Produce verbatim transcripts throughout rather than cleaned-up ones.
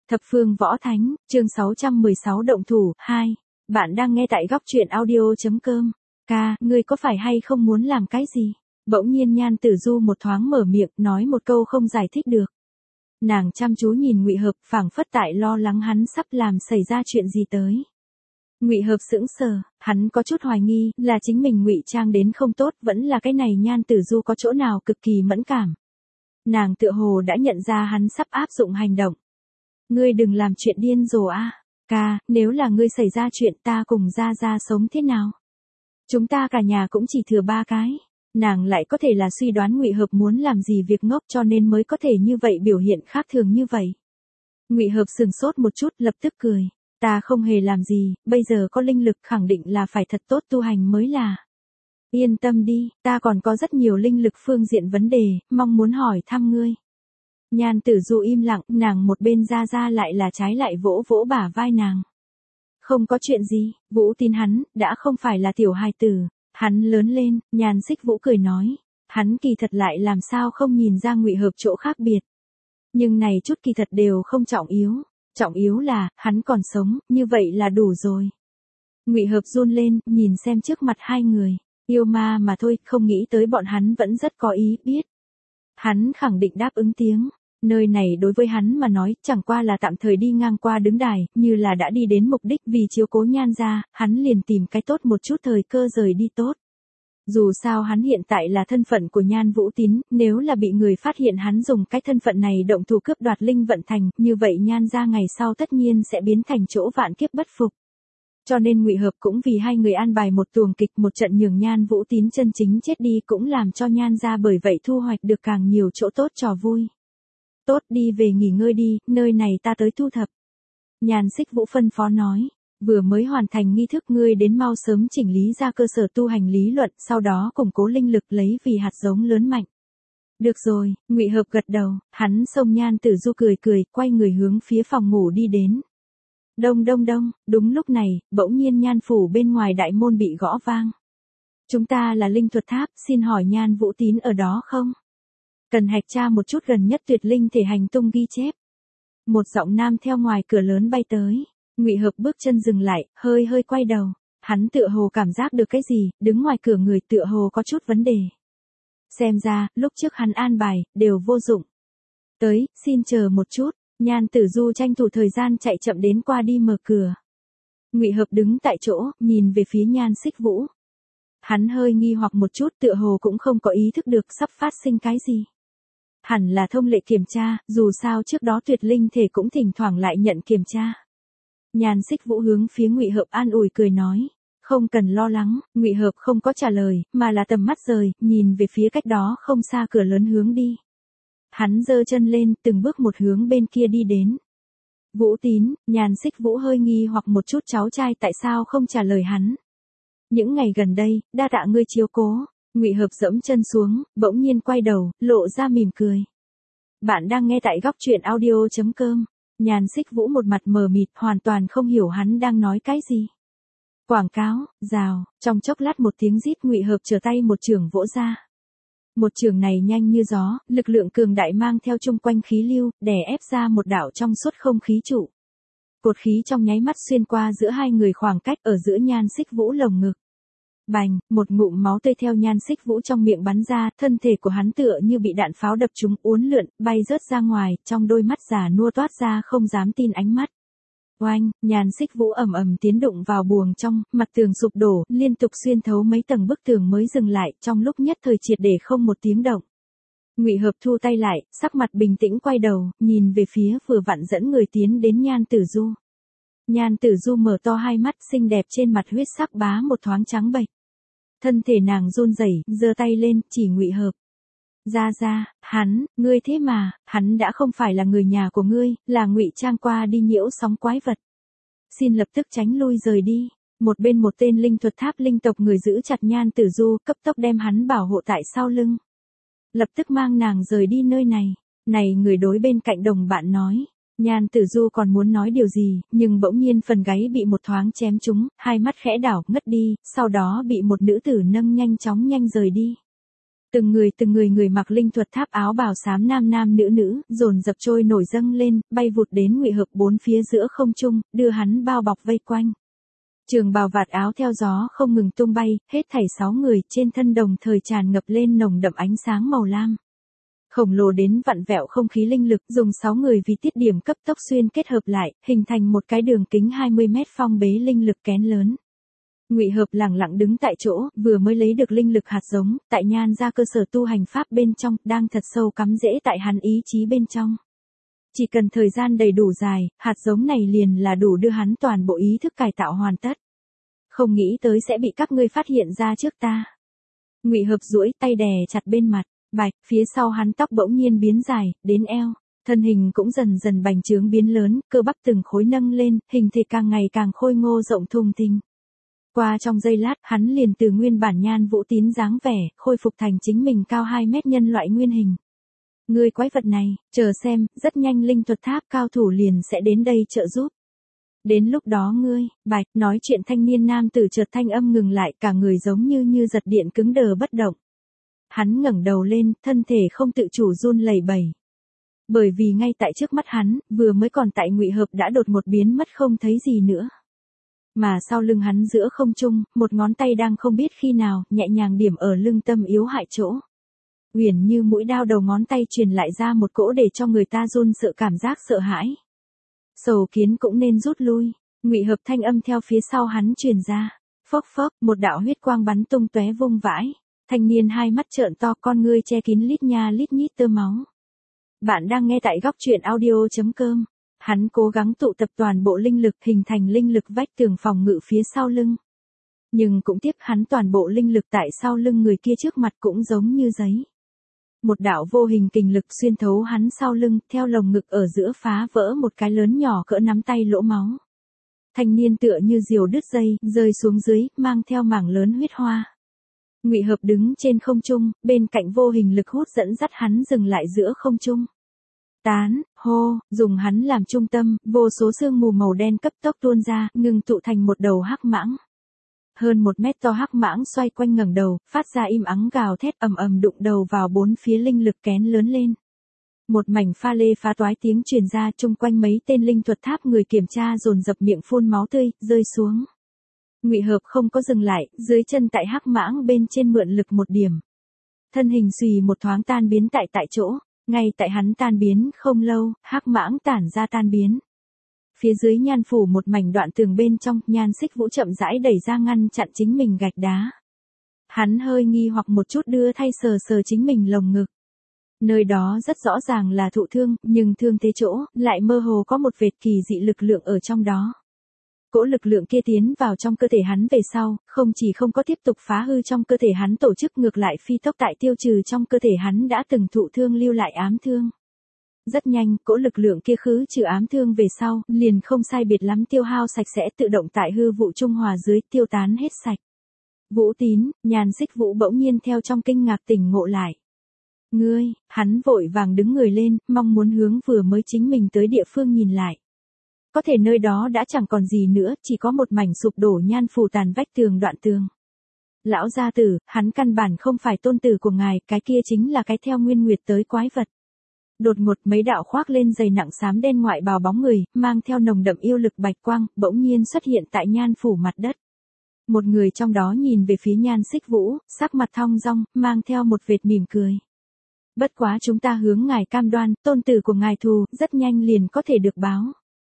Thập phương võ thánh, chương sáu trăm mười sáu động thủ, hai. Bạn đang nghe tại góc truyện audio.com. Ca, ngươi có phải hay không muốn làm cái gì? Bỗng nhiên Nhan Tử Du một thoáng mở miệng, nói một câu không giải thích được. Nàng chăm chú nhìn Ngụy Hợp, phảng phất tại lo lắng hắn sắp làm xảy ra chuyện gì tới. Ngụy Hợp sững sờ, hắn có chút hoài nghi, là chính mình ngụy trang đến không tốt, vẫn là cái này Nhan Tử Du có chỗ nào cực kỳ mẫn cảm. Nàng tựa hồ đã nhận ra hắn sắp áp dụng hành động. Ngươi đừng làm chuyện điên rồ a, ca, nếu là ngươi xảy ra chuyện ta cùng Gia Gia sống thế nào? Chúng ta cả nhà cũng chỉ thừa ba cái. Nàng lại có thể là suy đoán Ngụy Hợp muốn làm gì việc ngốc cho nên mới có thể như vậy biểu hiện khác thường như vậy. Ngụy Hợp sừng sốt một chút lập tức cười. Ta không hề làm gì, bây giờ có linh lực khẳng định là phải thật tốt tu hành mới là. Yên tâm đi, ta còn có rất nhiều linh lực phương diện vấn đề, mong muốn hỏi thăm ngươi. Nhan Tử Du im lặng, nàng một bên Gia Gia lại là trái lại vỗ vỗ bả vai nàng. Không có chuyện gì, Vũ tin hắn, đã không phải là tiểu hài tử. Hắn lớn lên, Nhan Xích Vũ cười nói. Hắn kỳ thật lại làm sao không nhìn ra Ngụy Hợp chỗ khác biệt. Nhưng này chút kỳ thật đều không trọng yếu. Trọng yếu là, hắn còn sống, như vậy là đủ rồi. Ngụy Hợp run lên, nhìn xem trước mặt hai người. Yêu ma mà thôi, không nghĩ tới bọn hắn vẫn rất có ý biết. Hắn khẳng định đáp ứng tiếng. Nơi này đối với hắn mà nói, chẳng qua là tạm thời đi ngang qua đứng đài, như là đã đi đến mục đích vì chiếu cố Nhan gia, hắn liền tìm cái tốt một chút thời cơ rời đi tốt. Dù sao hắn hiện tại là thân phận của Nhan Vũ Tín, nếu là bị người phát hiện hắn dùng cái thân phận này động thủ cướp đoạt linh vận thành, như vậy Nhan gia ngày sau tất nhiên sẽ biến thành chỗ vạn kiếp bất phục. Cho nên Ngụy Hợp cũng vì hai người an bài một tuồng kịch một trận nhường Nhan Vũ Tín chân chính chết đi cũng làm cho Nhan gia bởi vậy thu hoạch được càng nhiều chỗ tốt trò vui. Tốt, đi về nghỉ ngơi đi, nơi này ta tới thu thập. Nhan Xích Vũ phân phó nói, vừa mới hoàn thành nghi thức ngươi đến mau sớm chỉnh lý ra cơ sở tu hành lý luận, sau đó củng cố linh lực lấy vì hạt giống lớn mạnh. Được rồi, Ngụy Hợp gật đầu, hắn xông Nhan Tử Du cười cười, quay người hướng phía phòng ngủ đi đến. Đông đông đông, đúng lúc này, bỗng nhiên Nhan phủ bên ngoài đại môn bị gõ vang. Chúng ta là linh thuật tháp, xin hỏi Nhan Vũ Tín ở đó không? Cần hạch tra một chút gần nhất tuyệt linh thể hành tung ghi chép. Một giọng nam theo ngoài cửa lớn bay tới. Ngụy Hợp bước chân dừng lại, hơi hơi quay đầu. Hắn tựa hồ cảm giác được cái gì, đứng ngoài cửa người tựa hồ có chút vấn đề. Xem ra, lúc trước hắn an bài, đều vô dụng. Tới, xin chờ một chút. Nhan Tử Du tranh thủ thời gian chạy chậm đến qua đi mở cửa. Ngụy Hợp đứng tại chỗ, nhìn về phía Nhan Xích Vũ. Hắn hơi nghi hoặc một chút tựa hồ cũng không có ý thức được sắp phát sinh cái gì. Hẳn là thông lệ kiểm tra, dù sao trước đó tuyệt linh thể cũng thỉnh thoảng lại nhận kiểm tra. Nhan Xích Vũ hướng phía Ngụy Hợp an ủi cười nói. Không cần lo lắng, Ngụy Hợp không có trả lời, mà là tầm mắt rời, nhìn về phía cách đó không xa cửa lớn hướng đi. Hắn giơ chân lên, từng bước một hướng bên kia đi đến. Vũ Tín, Nhan Xích Vũ hơi nghi hoặc một chút cháu trai tại sao không trả lời hắn. Những ngày gần đây, đa tạ ngươi chiếu cố. Ngụy Hợp dẫm chân xuống, bỗng nhiên quay đầu, lộ ra mỉm cười. Bạn đang nghe tại góc truyện audio.com. Nhan Xích Vũ một mặt mờ mịt, hoàn toàn không hiểu hắn đang nói cái gì. Quảng cáo, rào, trong chốc lát một tiếng rít Ngụy Hợp trở tay một chưởng vỗ ra. Một chưởng này nhanh như gió, lực lượng cường đại mang theo chung quanh khí lưu, đè ép ra một đạo trong suốt không khí trụ. Cột khí trong nháy mắt xuyên qua giữa hai người khoảng cách ở giữa Nhan Xích Vũ lồng ngực. Bành, một ngụm máu tươi theo Nhan Xích Vũ trong miệng bắn ra, thân thể của hắn tựa như bị đạn pháo đập trúng uốn lượn, bay rớt ra ngoài, trong đôi mắt già nua toát ra không dám tin ánh mắt. Oanh, Nhan Xích Vũ ầm ầm tiến đụng vào buồng trong, mặt tường sụp đổ, liên tục xuyên thấu mấy tầng bức tường mới dừng lại, trong lúc nhất thời triệt để không một tiếng động. Ngụy Hợp thu tay lại, sắc mặt bình tĩnh quay đầu, nhìn về phía vừa vặn dẫn người tiến đến Nhan Tử Du. Nhan Tử Du mở to hai mắt xinh đẹp trên mặt huyết sắc bá một thoáng trắng bệch. Thân thể nàng run rẩy, giơ tay lên, chỉ Ngụy Hợp. Ra ra, hắn, ngươi thế mà, hắn đã không phải là người nhà của ngươi, là ngụy trang qua đi nhiễu sóng quái vật. Xin lập tức tránh lui rời đi. Một bên một tên linh thuật tháp linh tộc người giữ chặt Nhan Tử Du, cấp tốc đem hắn bảo hộ tại sau lưng. Lập tức mang nàng rời đi nơi này. Này người đối bên cạnh đồng bạn nói. Nhan Tử Du còn muốn nói điều gì, nhưng bỗng nhiên phần gáy bị một thoáng chém trúng, hai mắt khẽ đảo, ngất đi, sau đó bị một nữ tử nâng nhanh chóng nhanh rời đi. Từng người từng người người mặc linh thuật tháp áo bào xám nam nam nữ nữ, dồn dập trôi nổi dâng lên, bay vụt đến Ngụy Hợp bốn phía giữa không trung, đưa hắn bao bọc vây quanh. Trường bào vạt áo theo gió không ngừng tung bay, hết thảy sáu người trên thân đồng thời tràn ngập lên nồng đậm ánh sáng màu lam. Khổng lồ đến vặn vẹo không khí linh lực, dùng sáu người vì tiết điểm cấp tốc xuyên kết hợp lại, hình thành một cái đường kính hai mươi mét phong bế linh lực kén lớn. Ngụy Hợp lẳng lặng đứng tại chỗ, vừa mới lấy được linh lực hạt giống, tại Nhan gia cơ sở tu hành pháp bên trong, đang thật sâu cắm rễ tại hắn ý chí bên trong. Chỉ cần thời gian đầy đủ dài, hạt giống này liền là đủ đưa hắn toàn bộ ý thức cải tạo hoàn tất. Không nghĩ tới sẽ bị các ngươi phát hiện ra trước ta. Ngụy Hợp duỗi tay đè chặt bên mặt, bạch, phía sau hắn tóc bỗng nhiên biến dài, đến eo, thân hình cũng dần dần bành trướng biến lớn, cơ bắp từng khối nâng lên, hình thể càng ngày càng khôi ngô rộng thùng thình. Qua trong giây lát, hắn liền từ nguyên bản Nhan Vũ Tín dáng vẻ, khôi phục thành chính mình cao hai mét nhân loại nguyên hình. Ngươi quái vật này, chờ xem, rất nhanh linh thuật tháp cao thủ liền sẽ đến đây trợ giúp. Đến lúc đó ngươi, bạch, nói chuyện thanh niên nam tử chợt thanh âm ngừng lại, cả người giống như như giật điện cứng đờ bất động. Hắn ngẩng đầu lên, thân thể không tự chủ run lẩy bẩy. Bởi vì ngay tại trước mắt hắn, vừa mới còn tại Ngụy Hợp đã đột một biến mất không thấy gì nữa. Mà sau lưng hắn giữa không trung, một ngón tay đang không biết khi nào, nhẹ nhàng điểm ở lưng tâm yếu hại chỗ. Uyển như mũi đao đầu ngón tay truyền lại ra một cỗ để cho người ta run sợ cảm giác sợ hãi. Sầu Kiến cũng nên rút lui. Ngụy Hợp thanh âm theo phía sau hắn truyền ra. Phốc phốc, một đạo huyết quang bắn tung tóe vung vãi. Thanh niên hai mắt trợn to, con ngươi che kín lít nha lít nhít tơ máu. Bạn đang nghe tại góc truyện audio chấm com. Hắn cố gắng tụ tập toàn bộ linh lực hình thành linh lực vách tường phòng ngự phía sau lưng. Nhưng cũng tiếp hắn toàn bộ linh lực tại sau lưng người kia trước mặt cũng giống như giấy. Một đạo vô hình kình lực xuyên thấu hắn sau lưng, theo lồng ngực ở giữa phá vỡ một cái lớn nhỏ cỡ nắm tay lỗ máu. Thanh niên tựa như diều đứt dây, rơi xuống dưới, mang theo mảng lớn huyết hoa. Ngụy Hợp đứng trên không trung, bên cạnh vô hình lực hút dẫn dắt hắn dừng lại giữa không trung. Tán, hô, dùng hắn làm trung tâm, vô số sương mù màu đen cấp tốc tuôn ra, ngừng tụ thành một đầu hắc mãng. Hơn một mét to hắc mãng xoay quanh ngẩng đầu, phát ra im ắng gào thét ầm ầm đụng đầu vào bốn phía linh lực kén lớn lên. Một mảnh pha lê phá toái tiếng truyền ra, chung quanh mấy tên linh thuật tháp người kiểm tra dồn dập miệng phun máu tươi, rơi xuống. Ngụy Hợp không có dừng lại, dưới chân tại hắc mãng bên trên mượn lực một điểm. Thân hình xùy một thoáng tan biến tại tại chỗ, ngay tại hắn tan biến không lâu, hắc mãng tản ra tan biến. Phía dưới Nhan phủ một mảnh đoạn tường bên trong, Nhan Xích Vũ chậm rãi đẩy ra ngăn chặn chính mình gạch đá. Hắn hơi nghi hoặc một chút đưa thay sờ sờ chính mình lồng ngực. Nơi đó rất rõ ràng là thụ thương, nhưng thương thế chỗ, lại mơ hồ có một vệt kỳ dị lực lượng ở trong đó. Cỗ lực lượng kia tiến vào trong cơ thể hắn về sau, không chỉ không có tiếp tục phá hư trong cơ thể hắn tổ chức ngược lại phi tốc tại tiêu trừ trong cơ thể hắn đã từng thụ thương lưu lại ám thương. Rất nhanh, cỗ lực lượng kia khứ trừ ám thương về sau, liền không sai biệt lắm tiêu hao sạch sẽ tự động tại hư vụ trung hòa dưới tiêu tán hết sạch. Vũ Tín, Nhan Xích Vũ bỗng nhiên theo trong kinh ngạc tỉnh ngộ lại. Ngươi, hắn vội vàng đứng người lên, mong muốn hướng vừa mới chính mình tới địa phương nhìn lại. Có thể nơi đó đã chẳng còn gì nữa, chỉ có một mảnh sụp đổ nhan phủ tàn vách tường đoạn tường. Lão gia tử, hắn căn bản không phải tôn tử của ngài, cái kia chính là cái theo nguyên nguyệt tới quái vật. Đột ngột mấy đạo khoác lên giày nặng xám đen ngoại bào bóng người, mang theo nồng đậm yêu lực bạch quang, bỗng nhiên xuất hiện tại nhan phủ mặt đất. Một người trong đó nhìn về phía Nhan Xích Vũ, sắc mặt thong dong, mang theo một vệt mỉm cười. Bất quá chúng ta hướng ngài cam đoan, tôn tử của ngài thù, rất nhanh liền có thể được báo.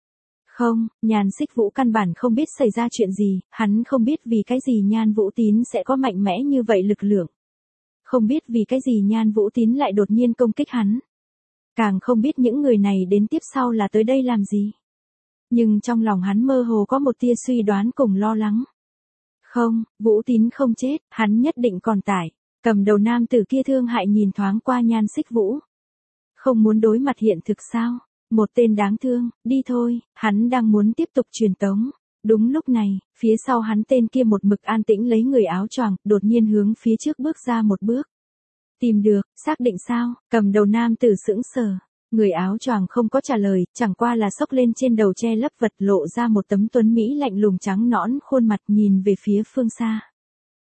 Không, Nhan Xích Vũ căn bản không biết xảy ra chuyện gì, hắn không biết vì cái gì Nhan Vũ Tín sẽ có mạnh mẽ như vậy lực lượng. Không biết vì cái gì Nhan Vũ Tín lại đột nhiên công kích hắn. Càng không biết những người này đến tiếp sau là tới đây làm gì. Nhưng trong lòng hắn mơ hồ có một tia suy đoán cùng lo lắng. Không, Vũ Tín không chết, hắn nhất định còn tại. Cầm đầu nam tử kia thương hại nhìn thoáng qua Nhan Xích Vũ. Không muốn đối mặt hiện thực sao? Một tên đáng thương, đi thôi, hắn đang muốn tiếp tục truyền tống. Đúng lúc này, phía sau hắn tên kia một mực an tĩnh lấy người áo choàng, đột nhiên hướng phía trước bước ra một bước. Tìm được, xác định sao? Cầm đầu nam tử sững sờ. Người áo choàng không có trả lời, chẳng qua là xốc lên trên đầu che lấp vật lộ ra một tấm tuấn mỹ lạnh lùng trắng nõn khuôn mặt nhìn về phía phương xa.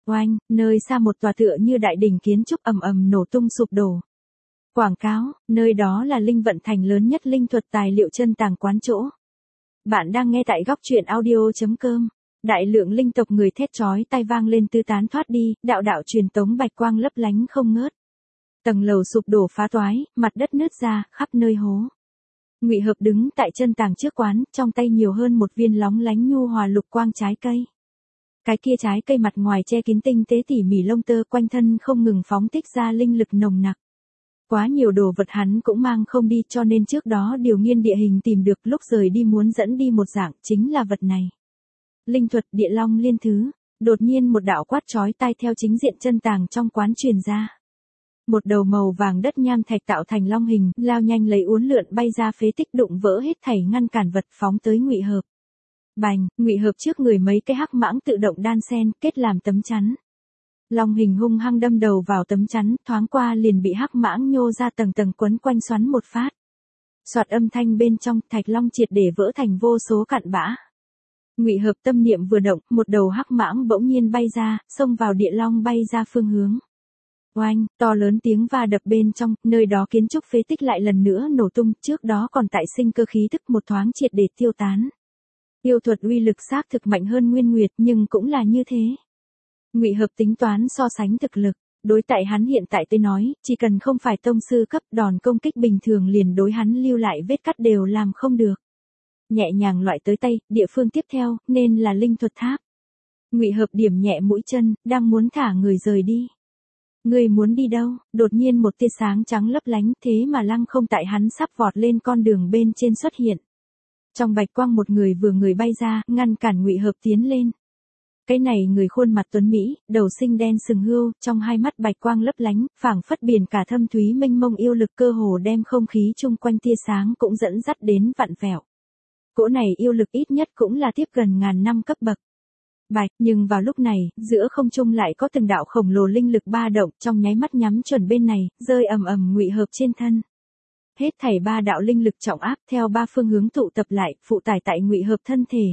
Oanh, nơi xa một tòa tựa như đại đỉnh kiến trúc ầm ầm nổ tung sụp đổ. Quảng cáo, nơi đó là Linh Vận Thành lớn nhất linh thuật tài liệu chân tàng quán chỗ. Bạn đang nghe tại góc truyện audio.com. Đại lượng linh tộc người thét chói tai vang lên tứ tán thoát đi, đạo đạo truyền tống bạch quang lấp lánh không ngớt. Tầng lầu sụp đổ phá toái, mặt đất nứt ra, khắp nơi hố. Ngụy Hợp đứng tại chân tàng trước quán, trong tay nhiều hơn một viên lóng lánh nhu hòa lục quang trái cây. Cái kia trái cây mặt ngoài che kín tinh tế tỉ mỉ lông tơ, quanh thân không ngừng phóng thích ra linh lực nồng nặc. Quá nhiều đồ vật hắn cũng mang không đi, cho nên trước đó điều nghiên địa hình tìm được, lúc rời đi muốn dẫn đi một dạng, chính là vật này. Linh thuật Địa Long Liên Thứ. Đột nhiên một đạo quát chói tai theo chính diện chân tàng trong quán truyền ra. Một đầu màu vàng đất nham thạch tạo thành long hình, lao nhanh lấy uốn lượn bay ra phế tích, đụng vỡ hết thảy ngăn cản vật, phóng tới Ngụy Hợp. Bành, Ngụy Hợp trước người mấy cái hắc mãng tự động đan xen, kết làm tấm chắn. Long hình hung hăng đâm đầu vào tấm chắn, thoáng qua liền bị hắc mãng nhô ra tầng tầng quấn quanh xoắn một phát. Soạt âm thanh bên trong, thạch long triệt để vỡ thành vô số cặn bã. Ngụy Hợp tâm niệm vừa động, một đầu hắc mãng bỗng nhiên bay ra, xông vào địa long bay ra phương hướng. Oanh, to lớn tiếng va đập bên trong, nơi đó kiến trúc phế tích lại lần nữa nổ tung, trước đó còn tại sinh cơ khí tức một thoáng triệt để tiêu tán. Yêu thuật uy lực xác thực mạnh hơn Nguyên Nguyệt, nhưng cũng là như thế. Ngụy Hợp tính toán so sánh thực lực, đối tại hắn hiện tại tới nói, chỉ cần không phải tông sư cấp, đòn công kích bình thường liền đối hắn lưu lại vết cắt đều làm không được. Nhẹ nhàng loại tới tay, địa phương tiếp theo nên là linh thuật tháp. Ngụy Hợp điểm nhẹ mũi chân, đang muốn thả người rời đi. Người muốn đi đâu? Đột nhiên một tia sáng trắng lấp lánh, thế mà lăng không tại hắn sắp vọt lên con đường bên trên xuất hiện. Trong bạch quang một người vừa người bay ra, ngăn cản Ngụy Hợp tiến lên. Cái này người khuôn mặt tuấn mỹ, đầu xinh đen sừng hươu, trong hai mắt bạch quang lấp lánh, phảng phất biển cả thâm thúy mênh mông yêu lực, cơ hồ đem không khí chung quanh tia sáng cũng dẫn dắt đến vặn vẹo. Cỗ này yêu lực ít nhất cũng là tiếp gần ngàn năm cấp bậc. Bạch, nhưng vào lúc này, giữa không trung lại có từng đạo khổng lồ linh lực ba động, trong nháy mắt nhắm chuẩn bên này, rơi ầm ầm Ngụy Hợp trên thân. Hết thảy ba đạo linh lực trọng áp theo ba phương hướng tụ tập lại, phụ tải tại Ngụy Hợp thân thể.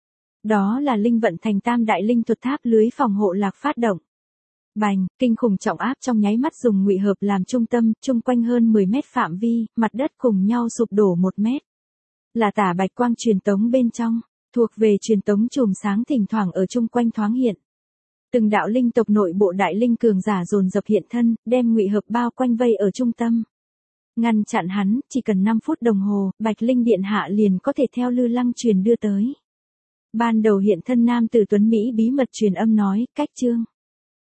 Đó là Linh Vận Thành tam đại linh thuật tháp lưới phòng hộ lạc phát động. Bành, kinh khủng trọng áp trong nháy mắt dùng Ngụy Hợp làm trung tâm, chung quanh hơn mười mét phạm vi, mặt đất cùng nhau sụp đổ một mét. Là tả bạch quang truyền tống bên trong, thuộc về truyền tống chùm sáng thỉnh thoảng ở chung quanh thoáng hiện. Từng đạo linh tộc nội bộ đại linh cường giả dồn dập hiện thân, đem Ngụy Hợp bao quanh vây ở trung tâm. Ngăn chặn hắn, chỉ cần năm phút đồng hồ, Bạch Linh Điện Hạ liền có thể theo Lư Lăng truyền đưa tới. Ban đầu hiện thân nam tử tuấn Mỹ bí mật truyền âm nói, cách chương.